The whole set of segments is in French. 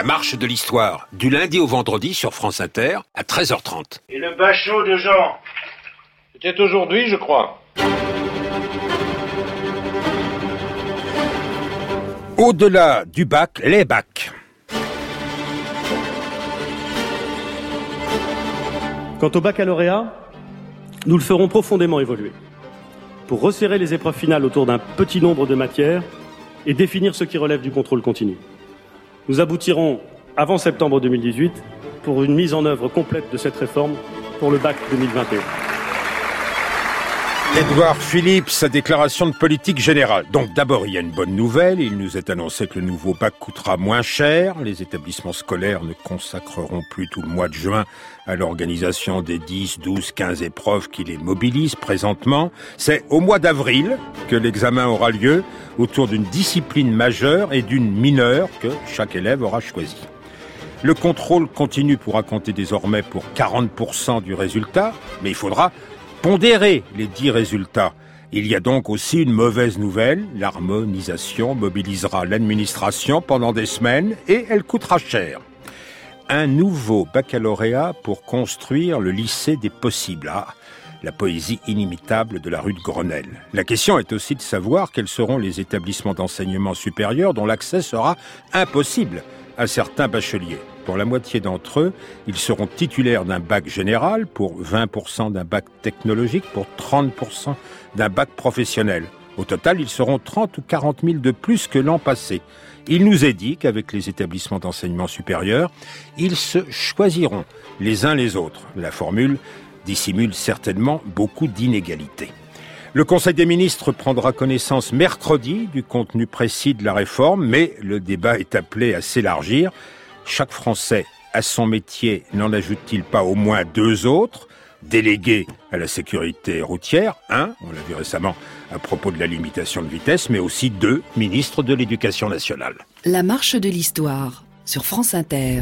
marche de l'histoire, du lundi au vendredi sur France Inter, à 13h30. Et le bachot de Jean? C'était aujourd'hui, je crois. Au-delà du bac, les bacs. Quant au baccalauréat, nous le ferons profondément évoluer pour resserrer les épreuves finales autour d'un petit nombre de matières et définir ce qui relève du contrôle continu. Nous aboutirons avant septembre 2018 pour une mise en œuvre complète de cette réforme pour le bac 2021. Édouard Philippe, sa déclaration de politique générale. Donc d'abord, il y a une bonne nouvelle. Il nous est annoncé que le nouveau bac coûtera moins cher. Les établissements scolaires ne consacreront plus tout le mois de juin à l'organisation des 10, 12, 15 épreuves qui les mobilisent présentement. C'est au mois d'avril que l'examen aura lieu autour d'une discipline majeure et d'une mineure que chaque élève aura choisie. Le contrôle continu pourra compter désormais pour 40% du résultat, mais il faudra pondérer les 10 résultats. Il y a donc aussi une mauvaise nouvelle. L'harmonisation mobilisera l'administration pendant des semaines et elle coûtera cher. Un nouveau baccalauréat pour construire le lycée des possibles. Ah, la poésie inimitable de la rue de Grenelle. La question est aussi de savoir quels seront les établissements d'enseignement supérieur dont l'accès sera impossible à certains bacheliers. Pour la moitié d'entre eux, ils seront titulaires d'un bac général, pour 20% d'un bac technologique, pour 30% d'un bac professionnel. Au total, ils seront 30 ou 40 000 de plus que l'an passé. Il nous est dit qu'avec les établissements d'enseignement supérieur, ils se choisiront les uns les autres. La formule dissimule certainement beaucoup d'inégalités. Le Conseil des ministres prendra connaissance mercredi du contenu précis de la réforme, mais le débat est appelé à s'élargir. Chaque Français à son métier n'en ajoute-t-il pas au moins 2 autres? Délégués à la sécurité routière, on l'a vu récemment à propos de la limitation de vitesse, mais aussi 2 ministres de l'Éducation nationale. La marche de l'histoire sur France Inter.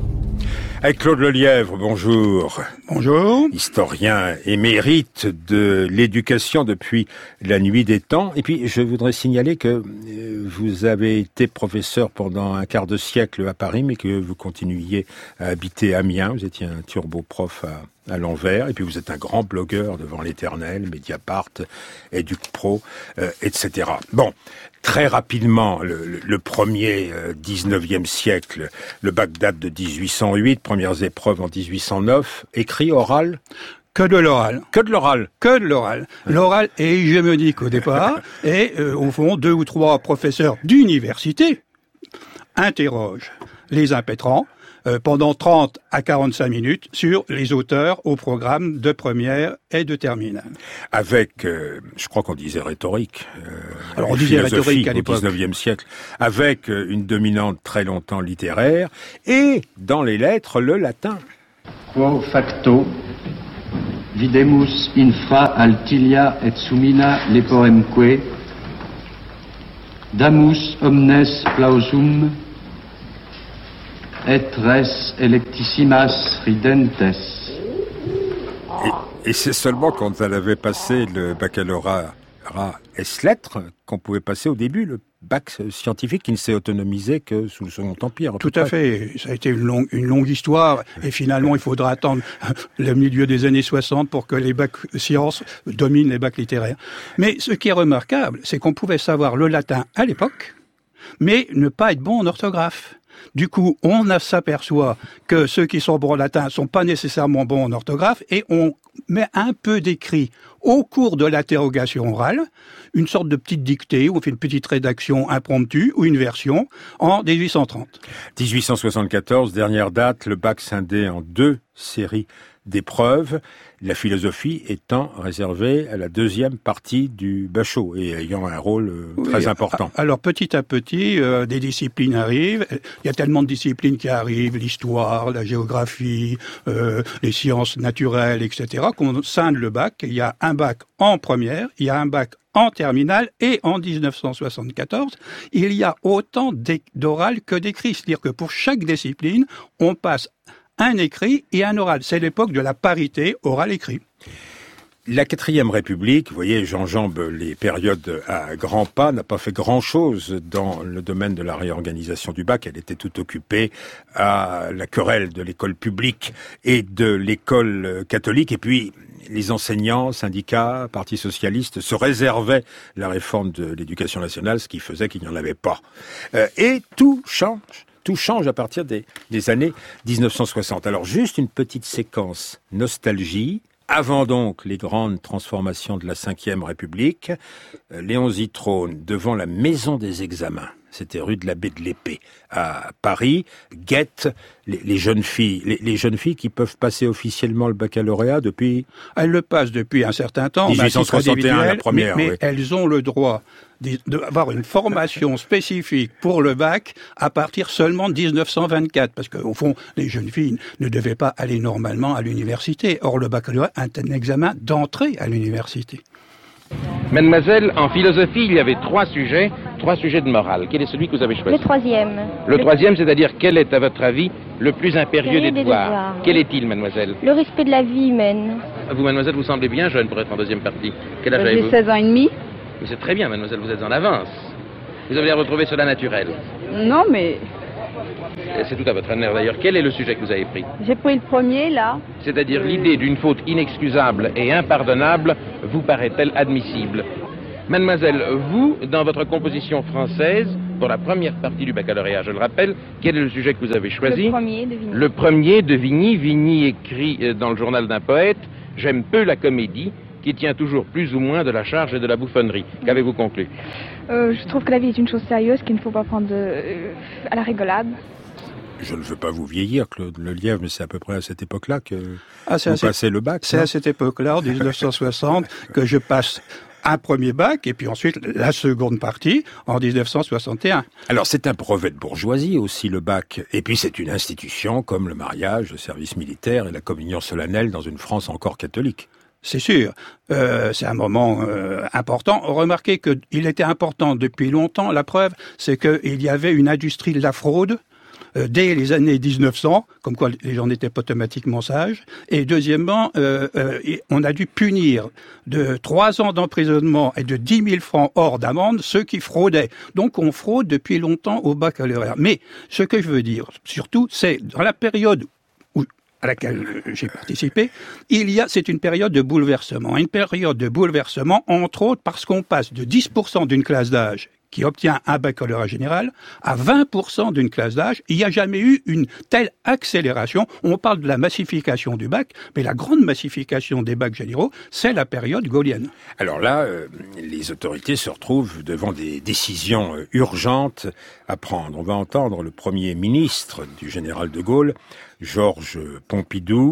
Avec Claude Lelièvre, bonjour. Bonjour. Historien émérite de l'éducation depuis la nuit des temps. Et puis, je voudrais signaler que vous avez été professeur pendant un quart de siècle à Paris, mais que vous continuiez à habiter Amiens. Vous étiez un turbo-prof à l'envers. Et puis, vous êtes un grand blogueur devant l'Éternel, Mediapart, EducPro, etc. Bon. Très rapidement, le premier 19e siècle, le bac date de 1808, premières épreuves en 1809, écrit, oral? Que de l'oral. Que de l'oral. Que de l'oral. L'oral est hégémonique au départ, et au fond, 2 ou 3 professeurs d'université interrogent les impétrants pendant 30 à 45 minutes sur les auteurs au programme de première et de terminale. Avec, je crois qu'on disait rhétorique. Alors on disait rhétorique à l'époque. Au XIXe siècle. Avec une dominante très longtemps littéraire et, dans les lettres, le latin. Quo facto, videmus infra altilia et sumina leporemque, damus omnes plausum, et res electissimas ridentes. Et c'est seulement quand elle avait passé le baccalauréat S-lettres qu'on pouvait passer au début le bac scientifique qui ne s'est autonomisé que sous le Second Empire. Tout à fait. Ça a été une longue histoire. Et finalement, il faudra attendre le milieu des années 60 pour que les bacs sciences dominent les bacs littéraires. Mais ce qui est remarquable, c'est qu'on pouvait savoir le latin à l'époque, mais ne pas être bon en orthographe. Du coup, on s'aperçoit que ceux qui sont bons en latin sont pas nécessairement bons en orthographe et on met un peu d'écrit au cours de l'interrogation orale, une sorte de petite dictée où on fait une petite rédaction impromptue ou une version en 1830. 1874, dernière date, le bac scindé en 2 séries d'épreuves, la philosophie étant réservée à la deuxième partie du bachot et ayant un rôle très important. Alors petit à petit, des disciplines arrivent. Il y a tellement de disciplines qui arrivent, l'histoire, la géographie, les sciences naturelles, etc., qu'on scinde le bac. Il y a un bac en première, il y a un bac en terminale, et en 1974, il y a autant d'oral que d'écrit. C'est-à-dire que pour chaque discipline, on passe un écrit et un oral. C'est l'époque de la parité oral-écrit. La 4e République, vous voyez, j'enjambe les périodes à grands pas, n'a pas fait grand-chose dans le domaine de la réorganisation du bac. Elle était tout occupée à la querelle de l'école publique et de l'école catholique. Et puis, les enseignants, syndicats, partis socialistes se réservaient la réforme de l'éducation nationale, ce qui faisait qu'il n'y en avait pas. Et tout change. Tout change à partir des années 1960. Alors, juste une petite séquence nostalgie. Avant donc les grandes transformations de la 5e République, Léon Zitrone, devant la maison des examens, c'était rue de l'Abbé de l'Épée, à Paris, guette les jeunes filles. Les jeunes filles qui peuvent passer officiellement le baccalauréat depuis... Elles le passent depuis un certain temps. 1861, la première. Mais oui. Elles ont le droit d'avoir une formation spécifique pour le bac à partir seulement de 1924. Parce qu'au fond, les jeunes filles ne devaient pas aller normalement à l'université. Or, le baccalauréat est un examen d'entrée à l'université. Mademoiselle, en philosophie, il y avait trois sujets de morale. Quel est celui que vous avez choisi? Le troisième. Le troisième, c'est-à-dire quel est, à votre avis, le plus impérieux des devoirs? Quel est-il, mademoiselle? Le respect de la vie humaine. Vous, mademoiselle, vous semblez bien jeune pour être en deuxième partie. Quel âge avez-vous? J'ai 16 ans et demi. Mais c'est très bien, mademoiselle, vous êtes en avance. Vous avez retrouvé cela naturel. Non, mais C'est tout à votre honneur d'ailleurs. Quel est le sujet que vous avez pris? j'ai pris le premier, là. C'est-à-dire l'idée d'une faute inexcusable et impardonnable vous paraît-elle admissible? Mademoiselle, vous, dans votre composition française, pour la première partie du baccalauréat, je le rappelle, quel est le sujet que vous avez choisi? Le premier de Vigny. Le premier de Vigny. Vigny écrit dans le journal d'un poète « J'aime peu la comédie » qui tient toujours plus ou moins de la charge et de la bouffonnerie. Qu'avez-vous conclu? Je trouve que la vie est une chose sérieuse qu'il ne faut pas prendre à la rigolade. Je ne veux pas vous vieillir, Claude Lelièvre, mais c'est à peu près à cette époque-là que vous passez le bac. C'est à cette époque-là, en 1960, que je passe un premier bac et puis ensuite la seconde partie en 1961. Alors c'est un brevet de bourgeoisie aussi, le bac. Et puis c'est une institution comme le mariage, le service militaire et la communion solennelle dans une France encore catholique. C'est sûr, c'est un moment important. Remarquez qu'il était important depuis longtemps. La preuve, c'est qu'il y avait une industrie de la fraude dès les années 1900, comme quoi les gens n'étaient pas automatiquement sages. Et deuxièmement, on a dû punir de 3 ans d'emprisonnement et de 10 000 francs hors d'amende ceux qui fraudaient. Donc on fraude depuis longtemps au baccalauréat. Mais ce que je veux dire, surtout, c'est dans la période à laquelle j'ai participé, c'est une période de bouleversement. Une période de bouleversement, entre autres, parce qu'on passe de 10% d'une classe d'âge qui obtient un baccalauréat général à 20% d'une classe d'âge. Il n'y a jamais eu une telle accélération. On parle de la massification du bac, mais la grande massification des bacs généraux, c'est la période gaullienne. Alors là, les autorités se retrouvent devant des décisions urgentes à prendre. On va entendre le premier ministre du général de Gaulle, Georges Pompidou,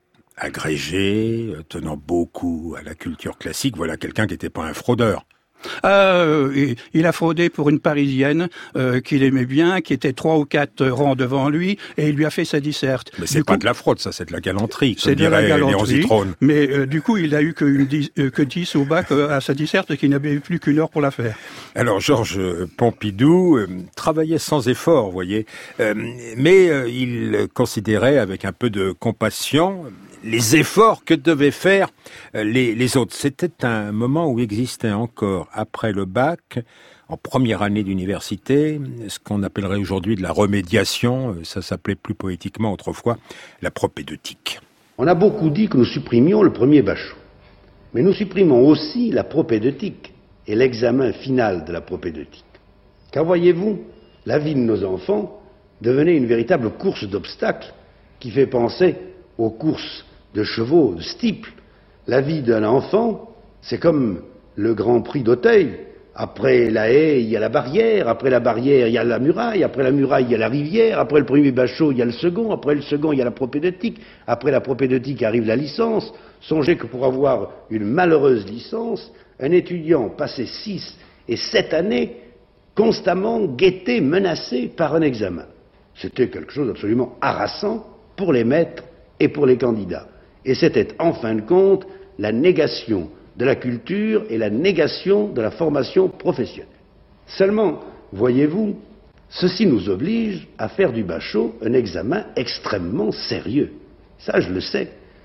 agrégé, tenant beaucoup à la culture classique. Voilà quelqu'un qui n'était pas un fraudeur. Il a fraudé pour une Parisienne qu'il aimait bien, qui était 3 ou 4 rangs devant lui, et il lui a fait sa disserte. Mais c'est pas de la fraude, ça, c'est de la galanterie, c'est de la galanterie, Zitrone. Mais du coup, il a eu que 10 au bac à sa disserte, et qu'il n'avait eu plus qu'1 heure pour la faire. Alors, Georges Pompidou travaillait sans effort, vous voyez, mais il considérait avec un peu de compassion les efforts que devaient faire les autres. C'était un moment où existait encore, après le bac, en première année d'université, ce qu'on appellerait aujourd'hui de la remédiation, ça s'appelait plus poétiquement autrefois la propédeutique. On a beaucoup dit que nous supprimions le premier bachot, mais nous supprimons aussi la propédeutique et l'examen final de la propédeutique. Car voyez-vous, la vie de nos enfants devenait une véritable course d'obstacles qui fait penser aux courses de chevaux, de steeple. La vie d'un enfant, c'est comme le Grand Prix d'Auteuil. Après la haie, il y a la barrière. Après la barrière, il y a la muraille. Après la muraille, il y a la rivière. Après le premier bachot, il y a le second. Après le second, il y a la propédeutique. Après la propédeutique arrive la licence. Songez que pour avoir une malheureuse licence, un étudiant passait 6 et 7 années constamment guetté, menacé par un examen. C'était quelque chose d'absolument harassant pour les maîtres et pour les candidats. Et c'était, en fin de compte, la négation de la culture et la négation de la formation professionnelle. Seulement, voyez-vous, ceci nous oblige à faire du bachot un examen extrêmement sérieux. Ça, je le sais.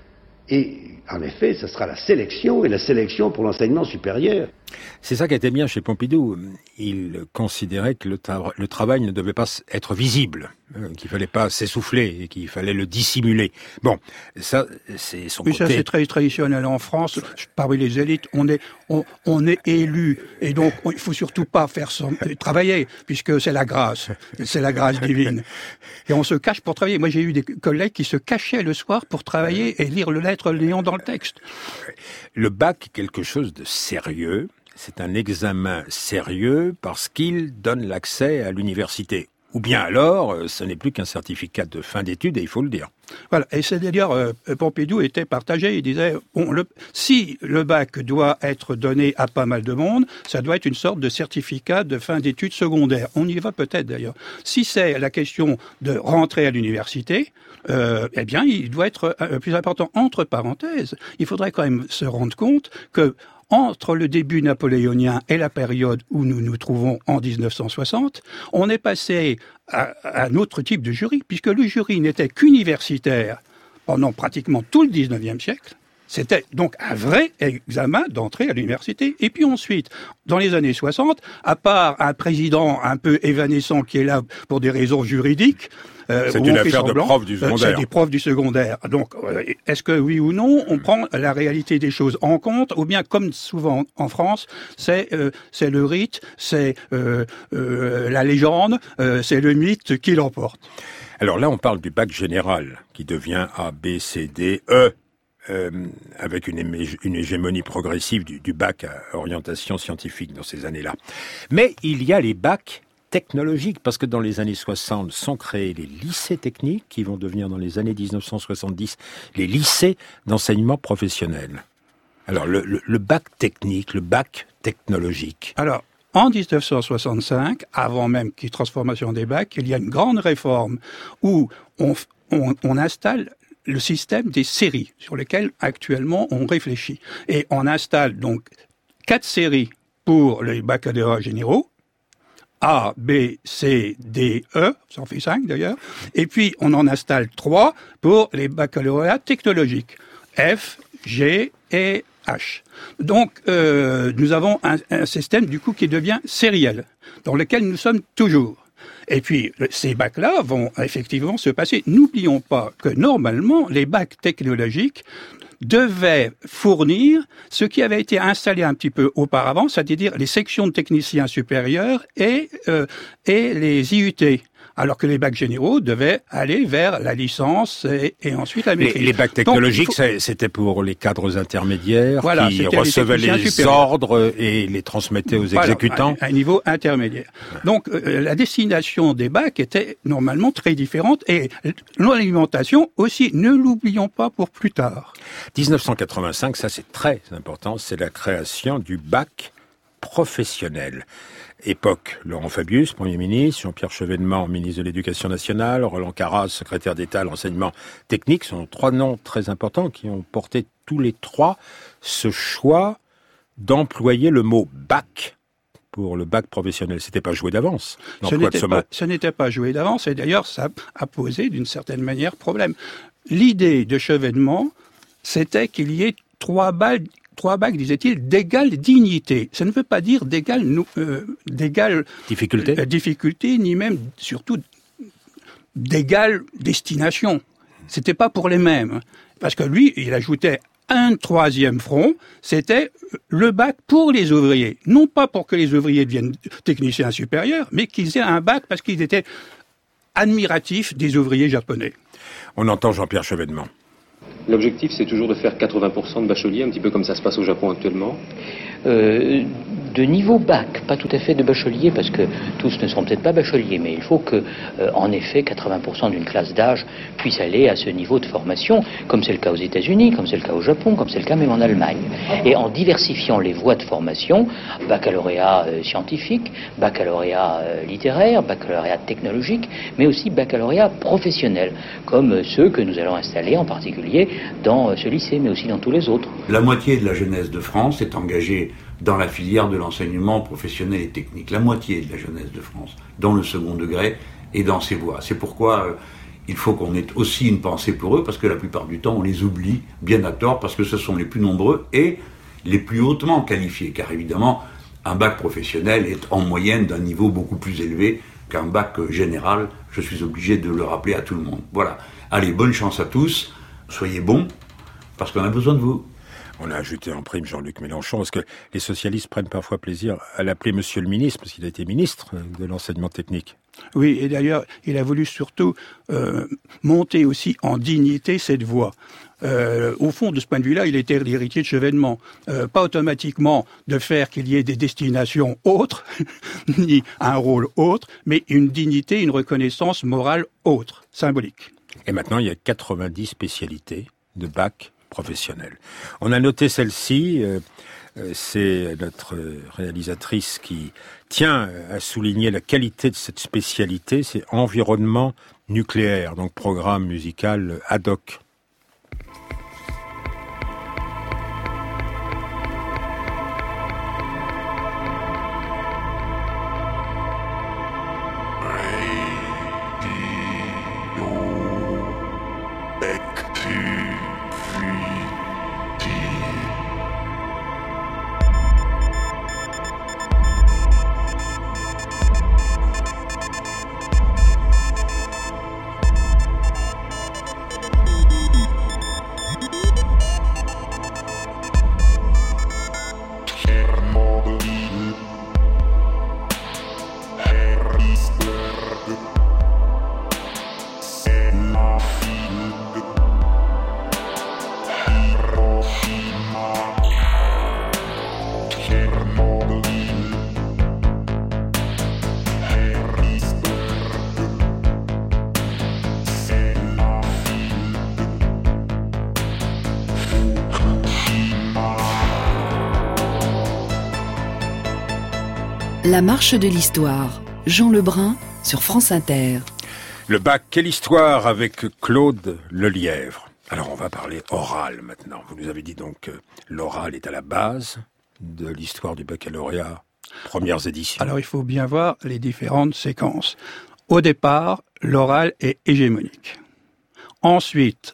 Et en effet, ce sera la sélection, et la sélection pour l'enseignement supérieur. C'est ça qui était bien chez Pompidou. Il considérait que le travail ne devait pas être visible, qu'il fallait pas s'essouffler et qu'il fallait le dissimuler. Bon, ça, c'est son côté. Ça, c'est très traditionnel en France. Parmi les élites, on est élu, et donc il faut surtout pas travailler, puisque c'est la grâce divine. Et on se cache pour travailler. Moi, j'ai eu des collègues qui se cachaient le soir pour travailler et lire le lettre néant dans le texte. Le bac est quelque chose de sérieux. C'est un examen sérieux parce qu'il donne l'accès à l'université. Ou bien alors, ce n'est plus qu'un certificat de fin d'études, et il faut le dire. Voilà, et c'est d'ailleurs, Pompidou était partagé, il disait, si le bac doit être donné à pas mal de monde, ça doit être une sorte de certificat de fin d'études secondaires. On y va peut-être d'ailleurs. Si c'est la question de rentrer à l'université, eh bien, il doit être plus important. Entre parenthèses, il faudrait quand même se rendre compte que entre le début napoléonien et la période où nous nous trouvons en 1960, on est passé à un autre type de jury, puisque le jury n'était qu'universitaire pendant pratiquement tout le 19e siècle. C'était donc un vrai examen d'entrée à l'université. Et puis ensuite, dans les années 60, à part un président un peu évanescent qui est là pour des raisons juridiques, c'est une affaire de profs du secondaire. C'est des profs du secondaire. Donc, est-ce que oui ou non, on prend la réalité des choses en compte, ou bien, comme souvent en France, c'est le rite, c'est la légende, c'est le mythe qui l'emporte. Alors là, on parle du bac général, qui devient A, B, C, D, E. Avec une hégémonie progressive du bac à orientation scientifique dans ces années-là. Mais il y a les bacs technologiques, parce que dans les années 60 sont créés les lycées techniques, qui vont devenir dans les années 1970 les lycées d'enseignement professionnel. Alors le bac technique, le bac technologique. Alors, en 1965, avant même qu'il y ait transformation des bacs, il y a une grande réforme où on installe le système des séries sur lesquelles actuellement on réfléchit. Et on installe donc 4 séries pour les baccalauréats généraux, A, B, C, D, E, ça en fait 5 d'ailleurs, et puis on en installe 3 pour les baccalauréats technologiques, F, G et H. Donc nous avons un système du coup qui devient sériel, dans lequel nous sommes toujours. Et puis, ces bacs-là vont effectivement se passer. N'oublions pas que normalement, les bacs technologiques devaient fournir ce qui avait été installé un petit peu auparavant, c'est-à-dire les sections de techniciens supérieurs et les IUT. Alors que les bacs généraux devaient aller vers la licence et ensuite la maîtrise. Les bacs technologiques, c'était pour les cadres intermédiaires qui recevaient les ordres et les transmettaient aux exécutants. À un niveau intermédiaire. Donc la destination des bacs était normalement très différente et l'alimentation aussi, ne l'oublions pas pour plus tard. 1985, ça c'est très important, c'est la création du bac professionnel. Époque, Laurent Fabius, Premier ministre, Jean-Pierre Chevènement, ministre de l'Éducation nationale, Roland Caras, secrétaire d'État à l'enseignement technique, sont 3 noms très importants qui ont porté tous les 3 ce choix d'employer le mot bac pour le bac professionnel. C'était pas joué d'avance, l'emploi de ce mot. Ce n'était pas joué d'avance, et d'ailleurs ça a posé d'une certaine manière problème. L'idée de Chevènement, c'était qu'il y ait 3 bacs, disait-il, d'égale dignité. Ça ne veut pas dire d'égale difficulté, ni même, surtout, d'égale destination. C'était pas pour les mêmes. Parce que lui, il ajoutait un 3e front, c'était le bac pour les ouvriers. Non pas pour que les ouvriers deviennent techniciens supérieurs, mais qu'ils aient un bac parce qu'ils étaient admiratifs des ouvriers japonais. On entend Jean-Pierre Chevènement. L'objectif, c'est toujours de faire 80% de bacheliers, un petit peu comme ça se passe au Japon actuellement. De niveau bac, pas tout à fait de bachelier, parce que tous ne seront peut-être pas bacheliers, mais il faut que, en effet, 80% d'une classe d'âge puisse aller à ce niveau de formation, comme c'est le cas aux États-Unis, comme c'est le cas au Japon, comme c'est le cas même en Allemagne. Et en diversifiant les voies de formation, baccalauréat scientifique, baccalauréat littéraire, baccalauréat technologique, mais aussi baccalauréat professionnel, comme ceux que nous allons installer en particulier dans ce lycée, mais aussi dans tous les autres. La moitié de la jeunesse de France est engagée dans la filière de l'enseignement professionnel et technique. La moitié de la jeunesse de France, dans le second degré et dans ces voies. C'est pourquoi il faut qu'on ait aussi une pensée pour eux, parce que la plupart du temps, on les oublie, bien à tort, parce que ce sont les plus nombreux et les plus hautement qualifiés. Car évidemment, un bac professionnel est en moyenne d'un niveau beaucoup plus élevé qu'un bac général. Je suis obligé de le rappeler à tout le monde. Voilà. Allez, bonne chance à tous. Soyez bons, parce qu'on a besoin de vous. On a ajouté en prime Jean-Luc Mélenchon, parce que les socialistes prennent parfois plaisir à l'appeler Monsieur le Ministre, parce qu'il a été ministre de l'enseignement technique. Oui, et d'ailleurs, il a voulu surtout monter aussi en dignité cette voie. Au fond, de ce point de vue-là, il était l'héritier de Chevènement. Pas automatiquement de faire qu'il y ait des destinations autres, ni un rôle autre, mais une dignité, une reconnaissance morale autre, symbolique. Et maintenant, il y a 90 spécialités de bac professionnel. On a noté celle-ci, c'est notre réalisatrice qui tient à souligner la qualité de cette spécialité, c'est environnement nucléaire, donc programme musical ad hoc. La marche de l'histoire, Jean Lebrun sur France Inter. Le bac, quelle histoire avec Claude Lelièvre. Alors on va parler oral maintenant. Vous nous avez dit donc que l'oral est à la base de l'histoire du baccalauréat, premières éditions. Alors il faut bien voir les différentes séquences. Au départ, l'oral est hégémonique. Ensuite,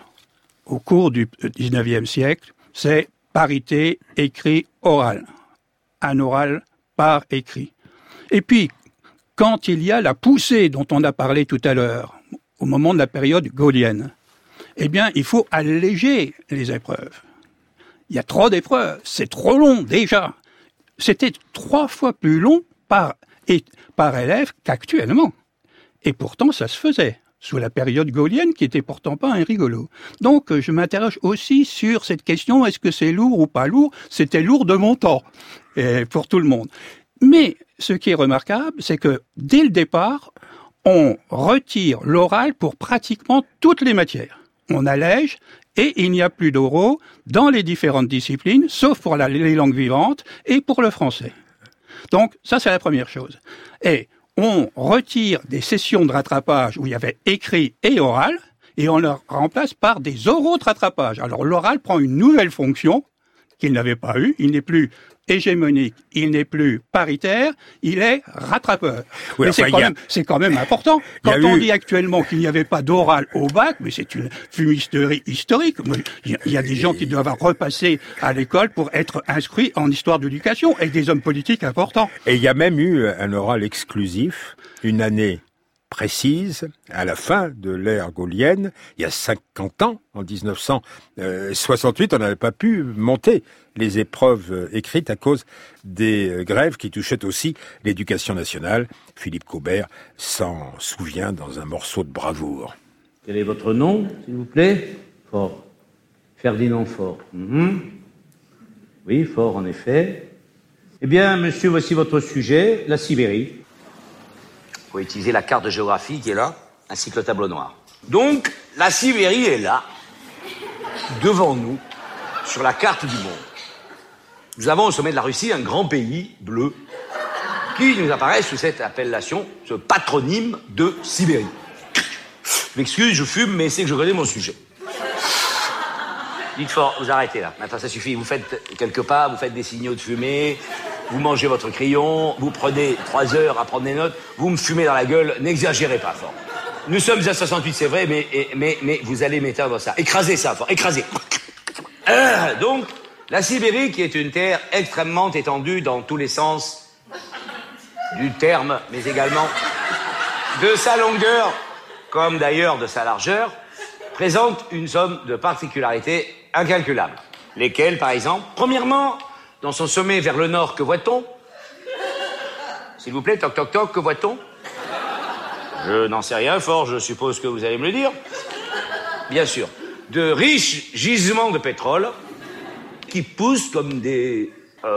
au cours du 19e siècle, c'est parité écrit-oral. Un oral par écrit. Et puis, quand il y a la poussée dont on a parlé tout à l'heure, au moment de la période gaullienne, eh bien, il faut alléger les épreuves. Il y a trop d'épreuves, c'est trop long déjà. C'était 3 fois plus long par élève qu'actuellement. Et pourtant, ça se faisait, sous la période gaullienne, qui était pourtant pas un rigolo. Donc, je m'interroge aussi sur cette question, est-ce que c'est lourd ou pas lourd ? C'était lourd de mon temps, et pour tout le monde. Mais, ce qui est remarquable, c'est que, dès le départ, on retire l'oral pour pratiquement toutes les matières. On allège, et il n'y a plus d'oraux dans les différentes disciplines, sauf pour les langues vivantes et pour le français. Donc, ça, c'est la première chose. Et on retire des sessions de rattrapage où il y avait écrit et oral, et on le remplace par des oraux de rattrapage. Alors l'oral prend une nouvelle fonction qu'il n'avait pas eue, il n'est plus hégémonique, il n'est plus paritaire, il est rattrapeur. Oui, mais c'est quand même important. Quand on dit actuellement qu'il n'y avait pas d'oral au bac, mais c'est une fumisterie historique. Il y a des gens qui doivent repasser à l'école pour être inscrits en histoire de l'éducation, et des hommes politiques importants. Et il y a même eu un oral exclusif, une année précise, à la fin de l'ère gaulienne, il y a 50 ans, en 1968, on n'avait pas pu monter les épreuves écrites à cause des grèves qui touchaient aussi l'éducation nationale. Philippe Caubert s'en souvient dans un morceau de bravoure. Quel est votre nom, s'il vous plaît ? Faure. Ferdinand Faure. Oui, Faure, en effet. Eh bien, monsieur, voici votre sujet, la Sibérie. Il faut utiliser la carte de géographie qui est là, ainsi que le tableau noir. Donc, la Sibérie est là, devant nous, sur la carte du monde. Nous avons au sommet de la Russie un grand pays bleu qui nous apparaît sous cette appellation, ce patronyme de Sibérie. Je m'excuse, je fume, mais c'est que je connais mon sujet. Dites fort, vous arrêtez là. Maintenant, ça suffit. Vous faites quelques pas, vous faites des signaux de fumée, vous mangez votre crayon, vous prenez 3 heures à prendre des notes, vous me fumez dans la gueule, n'exagérez pas fort. Nous sommes à 68, c'est vrai, mais vous allez m'éteindre ça. Écrasez ça, fort, écrasez. Donc, la Sibérie, qui est une terre extrêmement étendue dans tous les sens du terme, mais également de sa longueur, comme d'ailleurs de sa largeur, présente une somme de particularités incalculables. Lesquelles, par exemple? Premièrement, dans son sommet vers le nord, que voit-on? S'il vous plaît, toc toc toc, que voit-on? Je n'en sais rien fort, je suppose que vous allez me le dire. Bien sûr. De riches gisements de pétrole qui poussent comme des...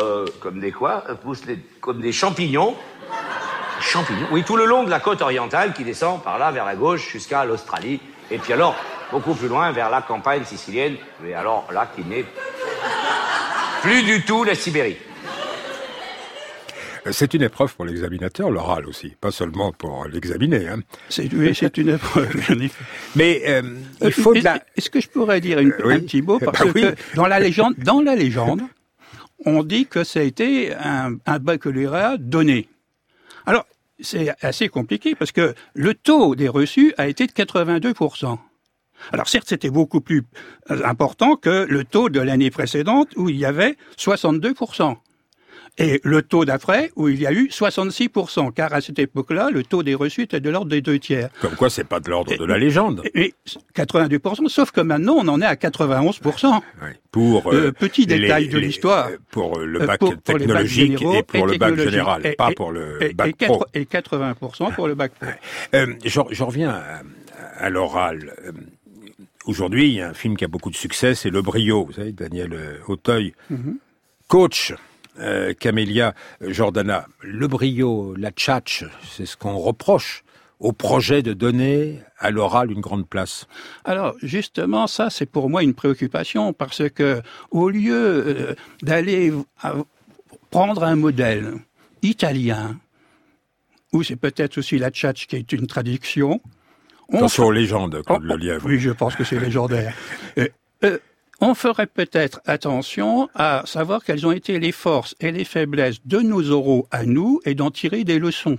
comme des champignons. Champignons? Oui, tout le long de la côte orientale qui descend par là vers la gauche jusqu'à l'Australie. Et puis alors, beaucoup plus loin, vers la campagne sicilienne. Mais alors là, qui n'est plus du tout la Sibérie. C'est une épreuve pour l'examinateur, l'oral aussi, pas seulement pour l'examiner. Hein. C'est une épreuve. Mais il faut de la... Est-ce que je pourrais dire un petit mot parce que dans la légende, on dit que ça a été un baccalauréat donné. Alors, c'est assez compliqué parce que le taux des reçus a été de 82%. Alors certes, c'était beaucoup plus important que le taux de l'année précédente où il y avait 62%. Et le taux d'après, où il y a eu 66%, car à cette époque-là, le taux des reçus était de l'ordre des 2/3. Comme quoi, c'est pas de l'ordre de la légende. Et 82%, sauf que maintenant, on en est à 91%. Oui. Pour petit détail de l'histoire. Pour le bac technologique et pour le bac général, pas pour le bac pro. Et 80% pour le bac pro. Je reviens à l'oral. Aujourd'hui, il y a un film qui a beaucoup de succès, c'est Le Brio, vous savez, Daniel Auteuil. Coach. Camélia Jordana, le brio, la tchatch, c'est ce qu'on reproche au projet de donner à l'oral une grande place. Alors, justement, ça, c'est pour moi une préoccupation, parce que au lieu d'aller prendre un modèle italien, ou c'est peut-être aussi la tchatch qui est une traduction... Attention aux légendes, Claude Lelièvre. Oui, je pense que c'est légendaire. On ferait peut-être attention à savoir quelles ont été les forces et les faiblesses de nos oraux à nous et d'en tirer des leçons.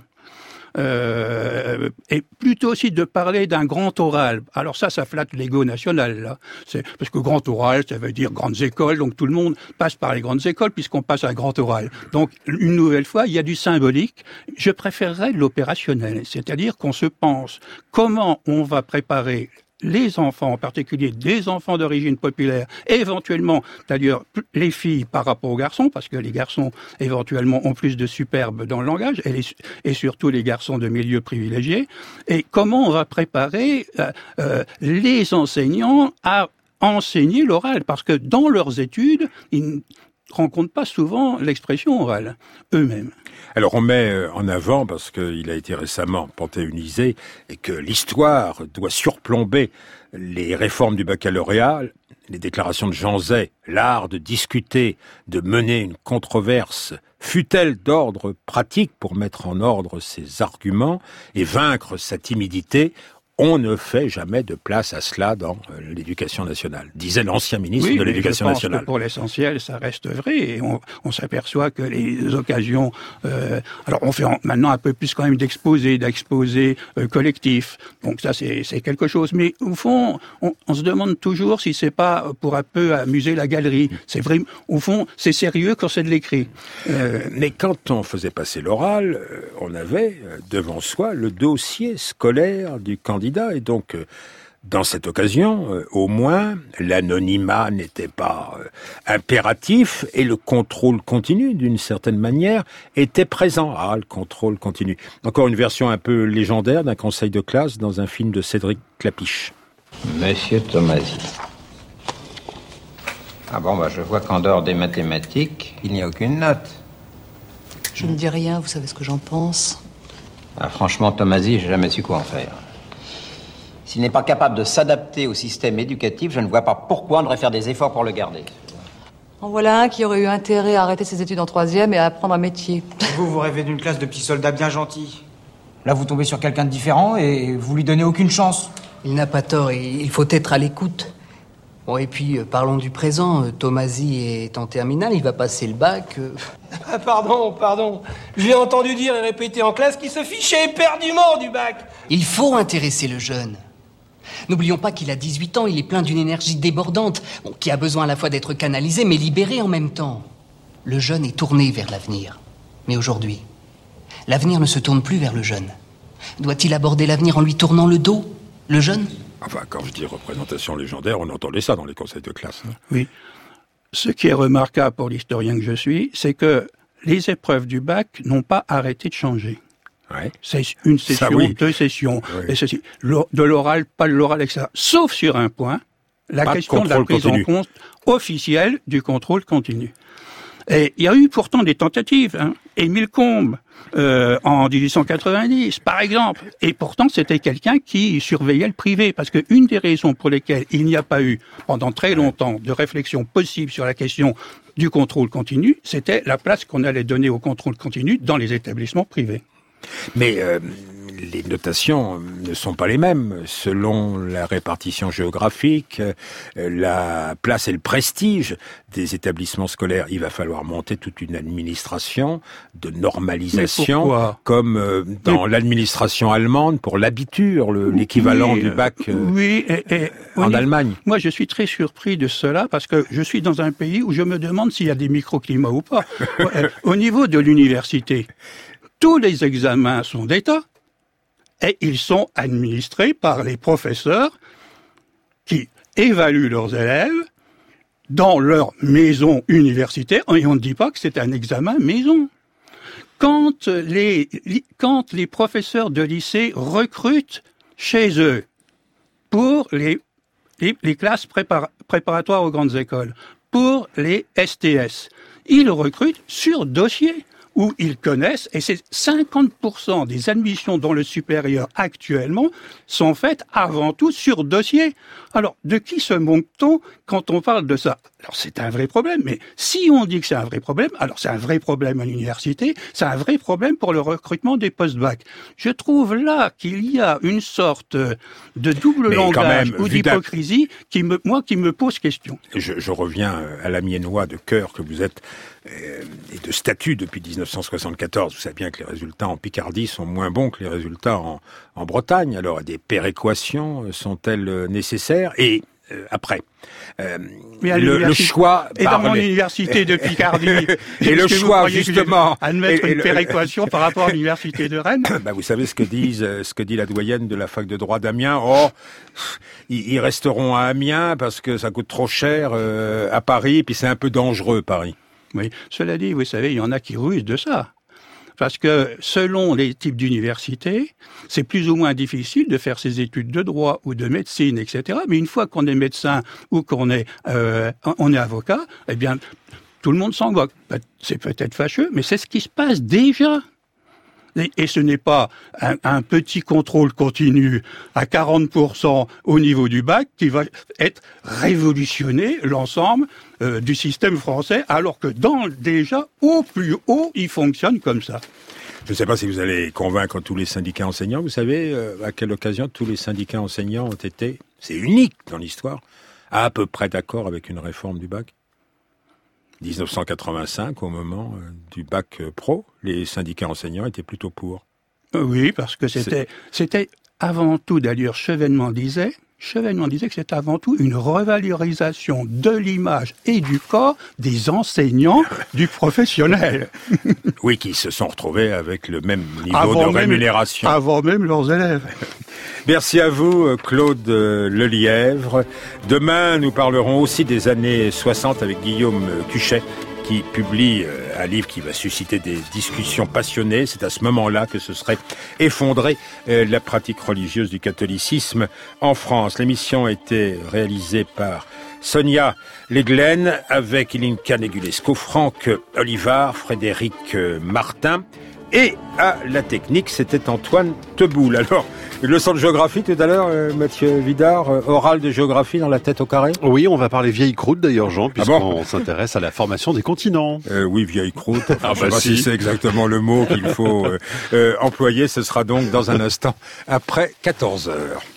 Et plutôt aussi de parler d'un grand oral. Alors ça flatte l'ego national, là. Parce que grand oral, ça veut dire grandes écoles, donc tout le monde passe par les grandes écoles puisqu'on passe à un grand oral. Donc, une nouvelle fois, il y a du symbolique. Je préférerais l'opérationnel, c'est-à-dire qu'on se pense comment on va préparer les enfants, en particulier des enfants d'origine populaire, éventuellement, d'ailleurs, les filles par rapport aux garçons, parce que les garçons, éventuellement, ont plus de superbe dans le langage, et surtout les garçons de milieux privilégiés, et comment on va préparer les enseignants à enseigner l'oral, parce que dans leurs études, ils ne rencontrent pas souvent l'expression orale, eux-mêmes. Alors on met en avant, parce qu'il a été récemment panthéonisé, et que l'histoire doit surplomber les réformes du baccalauréat, les déclarations de Jean Zay, l'art de discuter, de mener une controverse, fût-elle d'ordre pratique pour mettre en ordre ses arguments et vaincre sa timidité. On ne fait jamais de place à cela dans l'éducation nationale, disait l'ancien ministre de l'Éducation nationale. Que pour l'essentiel, ça reste vrai, et on s'aperçoit que les occasions... alors on fait maintenant un peu plus quand même d'exposés collectifs, donc ça c'est quelque chose. Mais au fond, on se demande toujours si c'est pas pour un peu amuser la galerie. C'est vrai, au fond, c'est sérieux quand c'est de l'écrit. Mais quand on faisait passer l'oral, on avait devant soi le dossier scolaire du candidat. Et donc, dans cette occasion, au moins, l'anonymat n'était pas impératif et le contrôle continu, d'une certaine manière, était présent. Ah, le contrôle continu. Encore une version un peu légendaire d'un conseil de classe dans un film de Cédric Clapiche. Monsieur Tomasi. Ah bon, je vois qu'en dehors des mathématiques, il n'y a aucune note. Je ne dis rien, vous savez ce que j'en pense. Ah, franchement, Tomasi, j'ai jamais su quoi en faire. S'il n'est pas capable de s'adapter au système éducatif, je ne vois pas pourquoi on devrait faire des efforts pour le garder. En voilà un qui aurait eu intérêt à arrêter ses études en 3e et à apprendre un métier. Vous rêvez d'une classe de petits soldats bien gentils. Là, vous tombez sur quelqu'un de différent et vous lui donnez aucune chance. Il n'a pas tort, il faut être à l'écoute. Bon, et puis, parlons du présent. Tomasi est en terminale, il va passer le bac. Ah, pardon. J'ai entendu dire et répéter en classe qu'il se fichait éperdument du bac. Il faut intéresser le jeune. N'oublions pas qu'il a 18 ans, il est plein d'une énergie débordante, qui a besoin à la fois d'être canalisé, mais libéré en même temps. Le jeune est tourné vers l'avenir. Mais aujourd'hui, l'avenir ne se tourne plus vers le jeune. Doit-il aborder l'avenir en lui tournant le dos, le jeune ? Enfin, quand je dis représentation légendaire, on entendait ça dans les conseils de classe. Hein. Oui. Ce qui est remarquable pour l'historien que je suis, c'est que les épreuves du bac n'ont pas arrêté de changer. Ouais. C'est une session, deux sessions, et ceci. De l'oral, pas de l'oral, etc. Sauf sur un point, la question de la prise en compte officielle du contrôle continu. Et il y a eu pourtant des tentatives. Émile Combes, en 1890, par exemple. Et pourtant, c'était quelqu'un qui surveillait le privé. Parce que une des raisons pour lesquelles il n'y a pas eu, pendant très longtemps, de réflexion possible sur la question du contrôle continu, c'était la place qu'on allait donner au contrôle continu dans les établissements privés. Mais les notations ne sont pas les mêmes selon la répartition géographique, la place et le prestige des établissements scolaires. Il va falloir monter toute une administration de normalisation, comme dans l'administration allemande pour l'abitur, l'équivalent du bac en Allemagne. Moi, je suis très surpris de cela parce que je suis dans un pays où je me demande s'il y a des microclimats ou pas. Au niveau de l'université, tous les examens sont d'État et ils sont administrés par les professeurs qui évaluent leurs élèves dans leur maison universitaire, et on ne dit pas que c'est un examen maison. Quand les professeurs de lycée recrutent chez eux pour les classes préparatoires aux grandes écoles, pour les STS, ils recrutent sur dossier, où ils connaissent, et c'est 50% des admissions dans le supérieur actuellement sont faites avant tout sur dossier. Alors, de qui se moque-t-on quand on parle de ça? Alors, c'est un vrai problème, mais si on dit que c'est un vrai problème, alors c'est un vrai problème à l'université, c'est un vrai problème pour le recrutement des post-bac. Je trouve là qu'il y a une sorte de double langage ou d'hypocrisie qui me pose question. Je reviens à l'Amiénois de cœur que vous êtes et de statut depuis 1974. Vous savez bien que les résultats en Picardie sont moins bons que les résultats en Bretagne. Alors, des péréquations sont-elles nécessaires? Et après, le choix... Et dans mon université de Picardie, et le choix, justement... Admettre une péréquation par rapport à l'université de Rennes? Vous savez ce que dit la doyenne de la fac de droit d'Amiens? Ils resteront à Amiens parce que ça coûte trop cher à Paris, puis c'est un peu dangereux, Paris. Oui, cela dit, vous savez, il y en a qui rusent de ça. Parce que selon les types d'universités, c'est plus ou moins difficile de faire ses études de droit ou de médecine, etc. Mais une fois qu'on est médecin ou qu'on est avocat, eh bien, tout le monde s'en va. C'est peut-être fâcheux, mais c'est ce qui se passe déjà. Et ce n'est pas un petit contrôle continu à 40% au niveau du bac qui va révolutionner l'ensemble du système français, alors que déjà, au plus haut, il fonctionne comme ça. Je ne sais pas si vous allez convaincre tous les syndicats enseignants. Vous savez à quelle occasion tous les syndicats enseignants ont été, c'est unique dans l'histoire, à peu près d'accord avec une réforme du bac. 1985, au moment du bac pro, les syndicats enseignants étaient plutôt pour. Oui, parce que c'était avant tout, d'ailleurs, Chevènement disait que c'était avant tout une revalorisation de l'image et du corps des enseignants du professionnel. Oui, qui se sont retrouvés avec le même niveau de rémunération. Avant même leurs élèves. Merci à vous, Claude Lelièvre. Demain, nous parlerons aussi des années 60 avec Guillaume Cuchet, qui publie un livre qui va susciter des discussions passionnées. C'est à ce moment-là que se serait effondrée la pratique religieuse du catholicisme en France. L'émission a été réalisée par Sonia Leglen avec Ilinka Negulesco, Franck Olivard, Frédéric Martin. Et à la technique, c'était Antoine Teboul. Alors, leçon de géographie tout à l'heure, Mathieu Vidard, oral de géographie dans la tête au carré? Oui, on va parler vieille croûte d'ailleurs, Jean, puisqu'on s'intéresse à la formation des continents. Oui, vieille croûte. Je ne sais pas si c'est exactement le mot qu'il faut employer. Ce sera donc dans un instant après 14h.